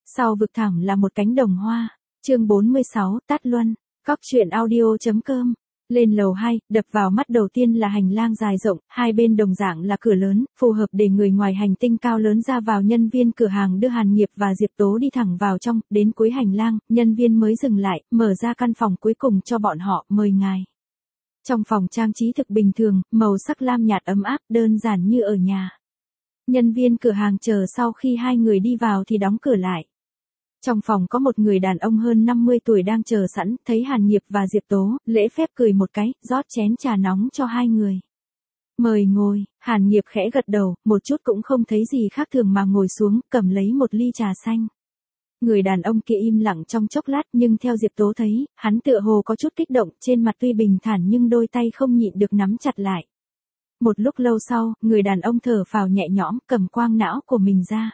Sau vực thẳm là một cánh đồng hoa. Chương 46, Tát Luân. Cóc truyện audio.com. Lên lầu 2, đập vào mắt đầu tiên là hành lang dài rộng, hai bên đồng dạng là cửa lớn, phù hợp để người ngoài hành tinh cao lớn ra vào. Nhân viên cửa hàng đưa Hàn Nghiệp và Diệp Tố đi thẳng vào trong, đến cuối hành lang, nhân viên mới dừng lại, mở ra căn phòng cuối cùng cho bọn họ, mời ngài. Trong phòng trang trí thực bình thường, màu sắc lam nhạt ấm áp, đơn giản như ở nhà. Nhân viên cửa hàng chờ sau khi hai người đi vào thì đóng cửa lại. Trong phòng có một người đàn ông hơn 50 tuổi đang chờ sẵn, thấy Hàn Nghiệp và Diệp Tố, lễ phép cười một cái, rót chén trà nóng cho hai người. Mời ngồi, Hàn Nghiệp khẽ gật đầu, một chút cũng không thấy gì khác thường mà ngồi xuống, cầm lấy một ly trà xanh. Người đàn ông kia im lặng trong chốc lát, nhưng theo Diệp Tố thấy, hắn tựa hồ có chút kích động, trên mặt tuy bình thản nhưng đôi tay không nhịn được nắm chặt lại. Một lúc lâu sau, người đàn ông thở phào nhẹ nhõm, cầm quang não của mình ra.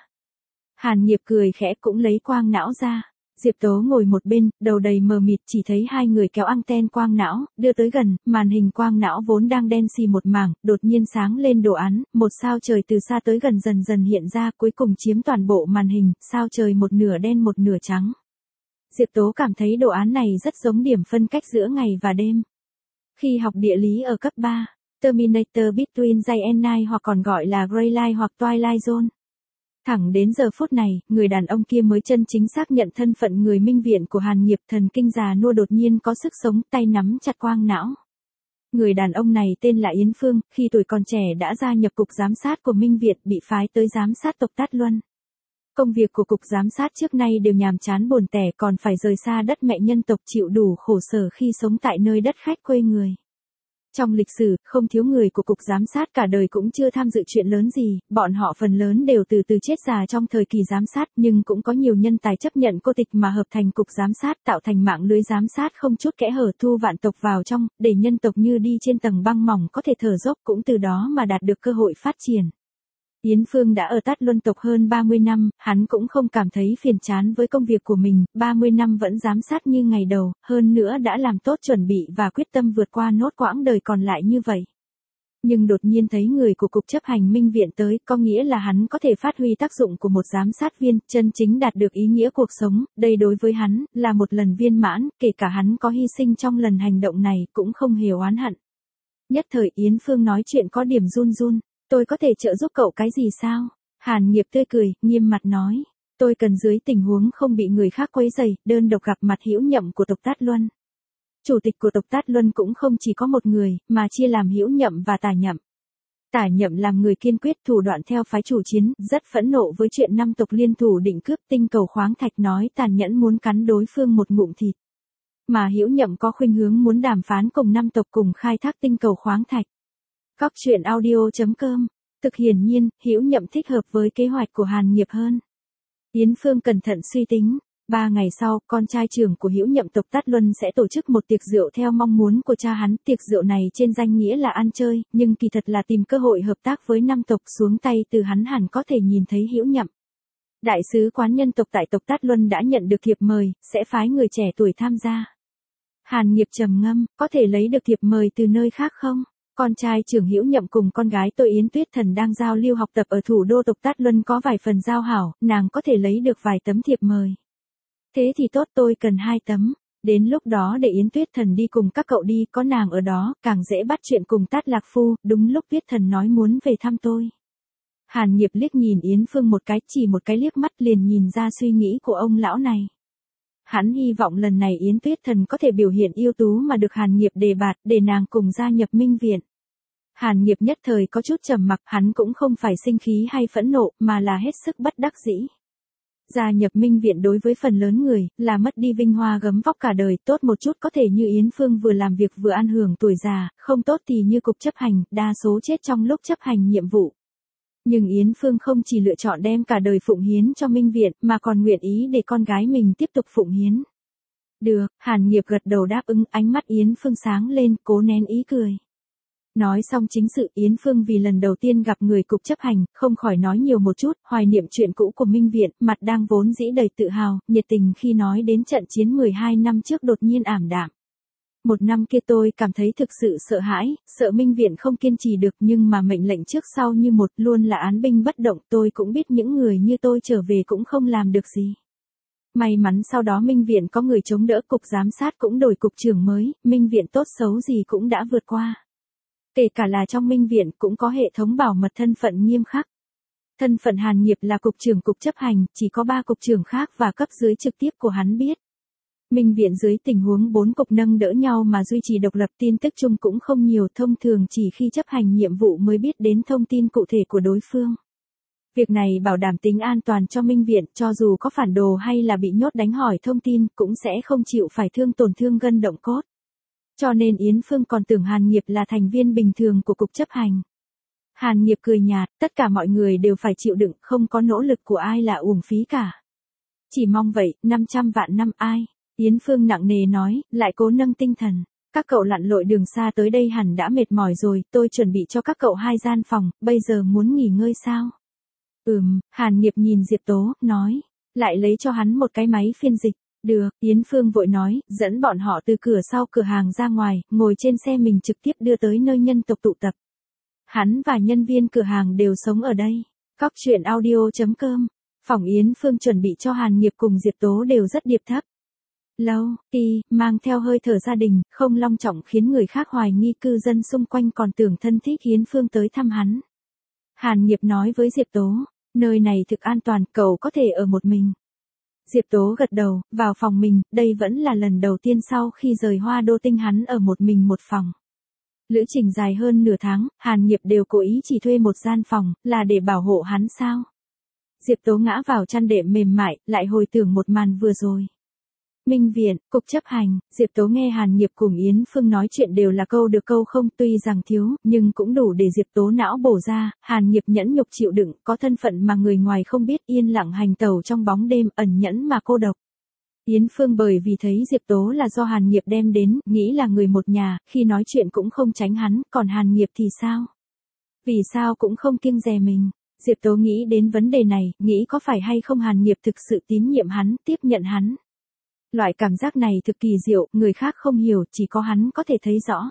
Hàn Nghiệp cười khẽ cũng lấy quang não ra. Diệp Tố ngồi một bên, đầu đầy mờ mịt, chỉ thấy hai người kéo anten quang não, đưa tới gần, màn hình quang não vốn đang đen xì một mảng, đột nhiên sáng lên đồ án, một sao trời từ xa tới gần dần dần hiện ra, cuối cùng chiếm toàn bộ màn hình, sao trời một nửa đen một nửa trắng. Diệp Tố cảm thấy đồ án này rất giống điểm phân cách giữa ngày và đêm. Khi học địa lý ở cấp 3, Terminator Between Day and Night hoặc còn gọi là Grey Light hoặc Twilight Zone. Thẳng đến giờ phút này, người đàn ông kia mới chân chính xác nhận thân phận người minh viện của Hàn Nghiệp. Thần kinh già nua đột nhiên có sức sống, tay nắm chặt quang não. Người đàn ông này tên là Yến Phương, khi tuổi còn trẻ đã gia nhập cục giám sát của minh viện, bị phái tới giám sát tộc Tát Luân. Công việc của cục giám sát trước nay đều nhàm chán buồn tẻ, còn phải rời xa đất mẹ nhân tộc, chịu đủ khổ sở khi sống tại nơi đất khách quê người. Trong lịch sử, không thiếu người của cục giám sát cả đời cũng chưa tham dự chuyện lớn gì, bọn họ phần lớn đều từ từ chết già trong thời kỳ giám sát, nhưng cũng có nhiều nhân tài chấp nhận cô tịch mà hợp thành cục giám sát, tạo thành mạng lưới giám sát không chút kẽ hở, thu vạn tộc vào trong, để nhân tộc như đi trên tầng băng mỏng có thể thở dốc, cũng từ đó mà đạt được cơ hội phát triển. Yến Phương đã ở Tát Luân tộc hơn 30 năm, hắn cũng không cảm thấy phiền chán với công việc của mình, 30 năm vẫn giám sát như ngày đầu, hơn nữa đã làm tốt chuẩn bị và quyết tâm vượt qua nốt quãng đời còn lại như vậy. Nhưng đột nhiên thấy người của cục chấp hành minh viện tới, có nghĩa là hắn có thể phát huy tác dụng của một giám sát viên, chân chính đạt được ý nghĩa cuộc sống, đây đối với hắn, là một lần viên mãn, kể cả hắn có hy sinh trong lần hành động này, cũng không hề oán hận. Nhất thời Yến Phương nói chuyện có điểm run run. Tôi có thể trợ giúp cậu cái gì sao? Hàn Nghiệp tươi cười, nghiêm mặt nói. Tôi cần dưới tình huống không bị người khác quấy rầy, đơn độc gặp mặt hữu nhậm của tộc Tát Luân. Chủ tịch của tộc Tát Luân cũng không chỉ có một người, mà chia làm hữu nhậm và tả nhậm. Tả nhậm làm người kiên quyết thủ đoạn theo phái chủ chiến, rất phẫn nộ với chuyện 5 tộc liên thủ định cướp tinh cầu khoáng thạch, nói tàn nhẫn muốn cắn đối phương một ngụm thịt. Mà hữu nhậm có khuynh hướng muốn đàm phán cùng 5 tộc cùng khai thác tinh cầu khoáng thạch. Cóc truyện audio.com. Thực hiển nhiên, hữu nhậm thích hợp với kế hoạch của Hàn Nghiệp hơn. Yến Phương cẩn thận suy tính. 3 ngày sau, con trai trưởng của hữu nhậm tộc Tát Luân sẽ tổ chức một tiệc rượu theo mong muốn của cha hắn. Tiệc rượu này trên danh nghĩa là ăn chơi, nhưng kỳ thật là tìm cơ hội hợp tác với 5 tộc. Xuống tay từ hắn hẳn có thể nhìn thấy hữu nhậm. Đại sứ quán nhân tộc tại tộc Tát Luân đã nhận được thiệp mời, sẽ phái người trẻ tuổi tham gia. Hàn Nghiệp trầm ngâm, có thể lấy được thiệp mời từ nơi khác không? Con trai trưởng hữu nhậm cùng con gái tôi Yến Tuyết Thần đang giao lưu học tập ở thủ đô tộc Tát Luân có vài phần giao hảo, nàng có thể lấy được vài tấm thiệp mời. Thế thì tốt, tôi cần 2 tấm. Đến lúc đó để Yến Tuyết Thần đi cùng các cậu đi, có nàng ở đó, càng dễ bắt chuyện cùng Tát Lạc Phu. Đúng lúc Tuyết Thần nói muốn về thăm tôi. Hàn Nghiệp liếc nhìn Yến Phương một cái, chỉ một cái liếc mắt liền nhìn ra suy nghĩ của ông lão này. Hắn hy vọng lần này Yến Tuyết Thần có thể biểu hiện ưu tú mà được Hàn Nghiệp đề bạt, để nàng cùng gia nhập minh viện. Hàn Nghiệp nhất thời có chút trầm mặc, hắn cũng không phải sinh khí hay phẫn nộ, mà là hết sức bất đắc dĩ. Gia nhập minh viện đối với phần lớn người, là mất đi vinh hoa gấm vóc cả đời, tốt một chút có thể như Yến Phương vừa làm việc vừa ăn hưởng tuổi già, không tốt thì như cục chấp hành, đa số chết trong lúc chấp hành nhiệm vụ. Nhưng Yến Phương không chỉ lựa chọn đem cả đời phụng hiến cho minh viện, mà còn nguyện ý để con gái mình tiếp tục phụng hiến. Được, Hàn Nghiệp gật đầu đáp ứng, ánh mắt Yến Phương sáng lên, cố nén ý cười. Nói xong chính sự, Yến Phương vì lần đầu tiên gặp người cục chấp hành, không khỏi nói nhiều một chút, hoài niệm chuyện cũ của minh viện, mặt đang vốn dĩ đầy tự hào, nhiệt tình khi nói đến trận chiến 12 năm trước đột nhiên ảm đạm. Một năm kia tôi cảm thấy thực sự sợ hãi, sợ minh viện không kiên trì được, nhưng mà mệnh lệnh trước sau như một, luôn là án binh bất động. Tôi cũng biết những người như tôi trở về cũng không làm được gì. May mắn sau đó Minh Viện có người chống đỡ, cục giám sát cũng đổi cục trưởng mới, Minh Viện tốt xấu gì cũng đã vượt qua. Kể cả là trong Minh Viện cũng có hệ thống bảo mật thân phận nghiêm khắc. Thân phận Hàn Nghiệp là cục trưởng cục chấp hành, chỉ có 3 cục trưởng khác và cấp dưới trực tiếp của hắn biết. Minh Viện dưới tình huống 4 cục nâng đỡ nhau mà duy trì độc lập, tin tức chung cũng không nhiều, thông thường chỉ khi chấp hành nhiệm vụ mới biết đến thông tin cụ thể của đối phương. Việc này bảo đảm tính an toàn cho Minh Viện, cho dù có phản đồ hay là bị nhốt đánh hỏi thông tin, cũng sẽ không chịu phải tổn thương gân động cốt. Cho nên Yến Phương còn tưởng Hàn Nghiệp là thành viên bình thường của cục chấp hành. Hàn Nghiệp cười nhạt, tất cả mọi người đều phải chịu đựng, không có nỗ lực của ai là uổng phí cả. Chỉ mong vậy, 500 vạn năm ai? Yến Phương nặng nề nói, lại cố nâng tinh thần. Các cậu lặn lội đường xa tới đây hẳn đã mệt mỏi rồi, tôi chuẩn bị cho các cậu 2 gian phòng, bây giờ muốn nghỉ ngơi sao? Hàn Nghiệp nhìn Diệp Tố, nói, lại lấy cho hắn một cái máy phiên dịch. Được, Yến Phương vội nói, dẫn bọn họ từ cửa sau cửa hàng ra ngoài, ngồi trên xe mình trực tiếp đưa tới nơi nhân tộc tụ tập. Hắn và nhân viên cửa hàng đều sống ở đây. Cóc truyện audio.com. Phòng Yến Phương chuẩn bị cho Hàn Nghiệp cùng Diệp Tố đều rất điệp thấp. Lâu, mang theo hơi thở gia đình, không long trọng khiến người khác hoài nghi, cư dân xung quanh còn tưởng thân thích Yến Phương tới thăm hắn. Hàn Nghiệp nói với Diệp Tố, nơi này thực an toàn, cậu có thể ở một mình. Diệp Tố gật đầu, vào phòng mình, đây vẫn là lần đầu tiên sau khi rời Hoa Đô Tinh hắn ở một mình một phòng. Lữ trình dài hơn nửa tháng, Hàn Nghiệp đều cố ý chỉ thuê một gian phòng, là để bảo hộ hắn sao? Diệp Tố ngã vào chăn đệm mềm mại, lại hồi tưởng một màn vừa rồi. Minh Viện, cục chấp hành, Diệp Tố nghe Hàn Nghiệp cùng Yến Phương nói chuyện đều là câu được câu không, tuy rằng thiếu, nhưng cũng đủ để Diệp Tố não bổ ra. Hàn Nghiệp nhẫn nhục chịu đựng, có thân phận mà người ngoài không biết, yên lặng hành tẩu trong bóng đêm, ẩn nhẫn mà cô độc. Yến Phương bởi vì thấy Diệp Tố là do Hàn Nghiệp đem đến, nghĩ là người một nhà, khi nói chuyện cũng không tránh hắn, còn Hàn Nghiệp thì sao? Vì sao cũng không kiêng dè mình? Diệp Tố nghĩ đến vấn đề này, nghĩ có phải hay không Hàn Nghiệp thực sự tín nhiệm hắn, tiếp nhận hắn. Loại cảm giác này thực kỳ diệu, người khác không hiểu, chỉ có hắn có thể thấy rõ.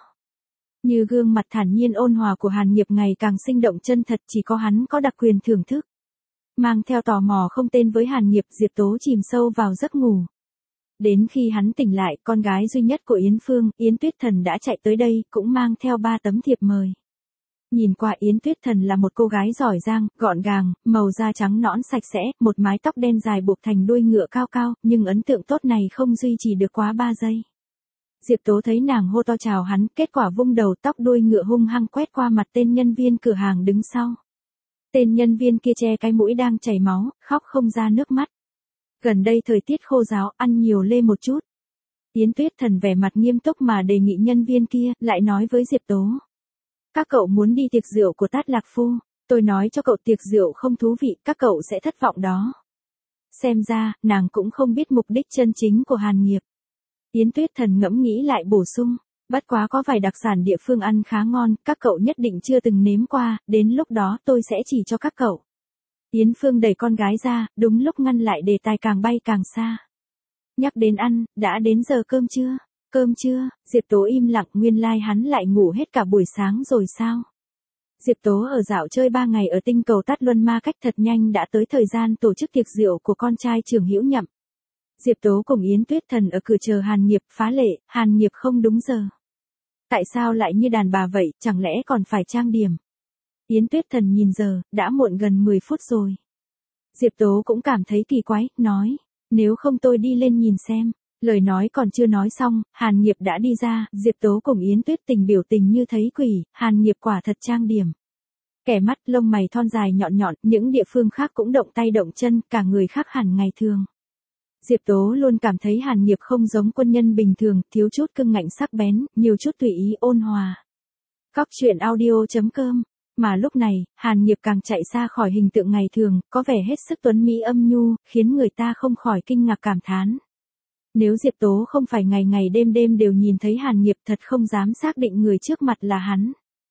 Như gương mặt thản nhiên ôn hòa của Hàn Nghiệp ngày càng sinh động chân thật, chỉ có hắn có đặc quyền thưởng thức. Mang theo tò mò không tên với Hàn Nghiệp, Diệp Tố chìm sâu vào giấc ngủ. Đến khi hắn tỉnh lại, con gái duy nhất của Yến Phương, Yến Tuyết Thần đã chạy tới đây, cũng mang theo 3 tấm thiệp mời. Nhìn qua Yến Tuyết Thần là một cô gái giỏi giang, gọn gàng, màu da trắng nõn sạch sẽ, một mái tóc đen dài buộc thành đuôi ngựa cao cao, nhưng ấn tượng tốt này không duy trì được quá 3 giây. Diệp Tố thấy nàng hô to chào hắn, kết quả vung đầu, tóc đuôi ngựa hung hăng quét qua mặt tên nhân viên cửa hàng đứng sau. Tên nhân viên kia che cái mũi đang chảy máu, khóc không ra nước mắt. Gần đây thời tiết khô ráo, ăn nhiều lê một chút. Yến Tuyết Thần vẻ mặt nghiêm túc mà đề nghị nhân viên kia, lại nói với Diệp Tố. Các cậu muốn đi tiệc rượu của Tát Lạc Phu, tôi nói cho cậu tiệc rượu không thú vị, các cậu sẽ thất vọng đó. Xem ra, nàng cũng không biết mục đích chân chính của Hàn Nghiệp. Yến Tuyết Thần ngẫm nghĩ lại bổ sung, bất quá có vài đặc sản địa phương ăn khá ngon, các cậu nhất định chưa từng nếm qua, đến lúc đó tôi sẽ chỉ cho các cậu. Yến Phương đẩy con gái ra, đúng lúc ngăn lại đề tài càng bay càng xa. Nhắc đến ăn, đã đến giờ cơm chưa? Cơm chưa? Diệp Tố im lặng, nguyên lai hắn lại ngủ hết cả buổi sáng rồi sao? Diệp Tố ở dạo chơi 3 ngày ở tinh cầu Tát Luân Ma cách thật nhanh đã tới thời gian tổ chức tiệc rượu của con trai Trường Hữu Nhậm. Diệp Tố cùng Yến Tuyết Thần ở cửa chờ Hàn Nghiệp, phá lệ, Hàn Nghiệp không đúng giờ. Tại sao lại như đàn bà vậy, chẳng lẽ còn phải trang điểm? Yến Tuyết Thần nhìn giờ, đã muộn gần 10 phút rồi. Diệp Tố cũng cảm thấy kỳ quái, nói, nếu không tôi đi lên nhìn xem. Lời nói còn chưa nói xong, Hàn Nghiệp đã đi ra, Diệp Tố cùng Yến Tuyết Tình biểu tình như thấy quỷ, Hàn Nghiệp quả thật trang điểm. Kẻ mắt, lông mày thon dài nhọn nhọn, những địa phương khác cũng động tay động chân, cả người khác hẳn ngày thường. Diệp Tố luôn cảm thấy Hàn Nghiệp không giống quân nhân bình thường, thiếu chút cưng ngạnh sắc bén, nhiều chút tùy ý ôn hòa. Cóc truyện audio.com. Mà lúc này, Hàn Nghiệp càng chạy xa khỏi hình tượng ngày thường, có vẻ hết sức tuấn mỹ âm nhu, khiến người ta không khỏi kinh ngạc cảm thán. Nếu Diệp Tố không phải ngày ngày đêm đêm đều nhìn thấy Hàn Nghiệp, thật không dám xác định người trước mặt là hắn.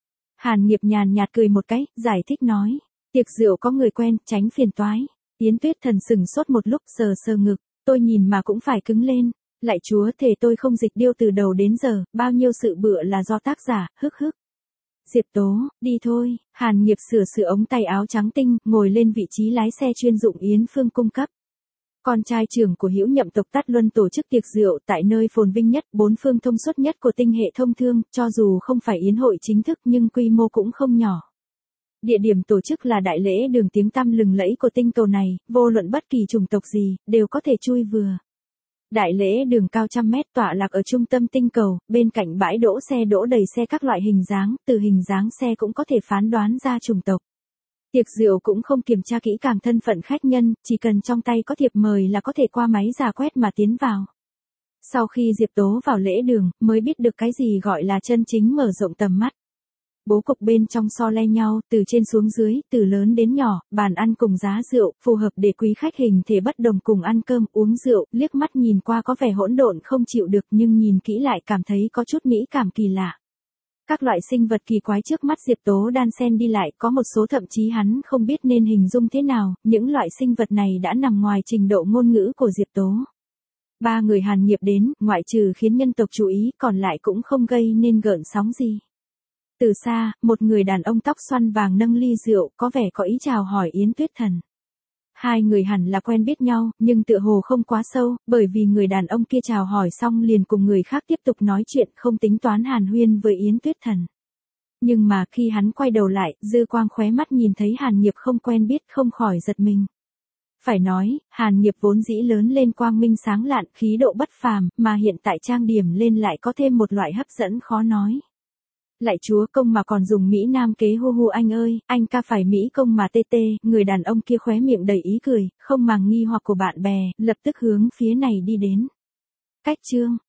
Hàn Nghiệp nhàn nhạt cười một cái, giải thích nói, tiệc rượu có người quen, tránh phiền toái. Yến Tuyết Thần sừng sốt một lúc, sờ sờ ngực, tôi nhìn mà cũng phải cứng lên. Lại chúa thề tôi không dịch điêu từ đầu đến giờ, bao nhiêu sự bựa là do tác giả, hức hức. Diệp Tố, đi thôi. Hàn Nghiệp sửa ống tay áo trắng tinh, ngồi lên vị trí lái xe chuyên dụng Yến Phương cung cấp. Con trai trưởng của Hữu Nhậm tộc Tát Luân tổ chức tiệc rượu tại nơi phồn vinh nhất, bốn phương thông suốt nhất của tinh hệ thông thương, cho dù không phải yến hội chính thức nhưng quy mô cũng không nhỏ. Địa điểm tổ chức là đại lễ đường tiếng tăm lừng lẫy của tinh cầu này, vô luận bất kỳ chủng tộc gì, đều có thể chui vừa. Đại lễ đường cao trăm mét tọa lạc ở trung tâm tinh cầu, bên cạnh bãi đỗ xe đỗ đầy xe các loại hình dáng, từ hình dáng xe cũng có thể phán đoán ra chủng tộc. Tiệc rượu cũng không kiểm tra kỹ càng thân phận khách nhân, chỉ cần trong tay có thiệp mời là có thể qua máy giả quét mà tiến vào. Sau khi Diệp Tố vào lễ đường, mới biết được cái gì gọi là chân chính mở rộng tầm mắt. Bố cục bên trong so le nhau, từ trên xuống dưới, từ lớn đến nhỏ, bàn ăn cùng giá rượu, phù hợp để quý khách hình thể bất đồng cùng ăn cơm, uống rượu, liếc mắt nhìn qua có vẻ hỗn độn không chịu được nhưng nhìn kỹ lại cảm thấy có chút mỹ cảm kỳ lạ. Các loại sinh vật kỳ quái trước mắt Diệp Tố đan xen đi lại, có một số thậm chí hắn không biết nên hình dung thế nào, những loại sinh vật này đã nằm ngoài trình độ ngôn ngữ của Diệp Tố. Ba người Hàn Nghiệp đến, ngoại trừ khiến nhân tộc chú ý, còn lại cũng không gây nên gợn sóng gì. Từ xa, một người đàn ông tóc xoăn vàng nâng ly rượu, có vẻ có ý chào hỏi Yến Tuyết Thần. Hai người hẳn là quen biết nhau, nhưng tựa hồ không quá sâu, bởi vì người đàn ông kia chào hỏi xong liền cùng người khác tiếp tục nói chuyện, không tính toán hàn huyên với Yến Tuyết Thần. Nhưng mà khi hắn quay đầu lại, dư quang khóe mắt nhìn thấy Hàn Nghiệp không quen biết, không khỏi giật mình. Phải nói, Hàn Nghiệp vốn dĩ lớn lên quang minh sáng lạn, khí độ bất phàm, mà hiện tại trang điểm lên lại có thêm một loại hấp dẫn khó nói. Lại chúa công mà còn dùng Mỹ Nam kế hu hu anh ơi, anh ca phải Mỹ công mà tê tê, người đàn ông kia khóe miệng đầy ý cười, không màng nghi hoặc của bạn bè, lập tức hướng phía này đi đến. Cách chương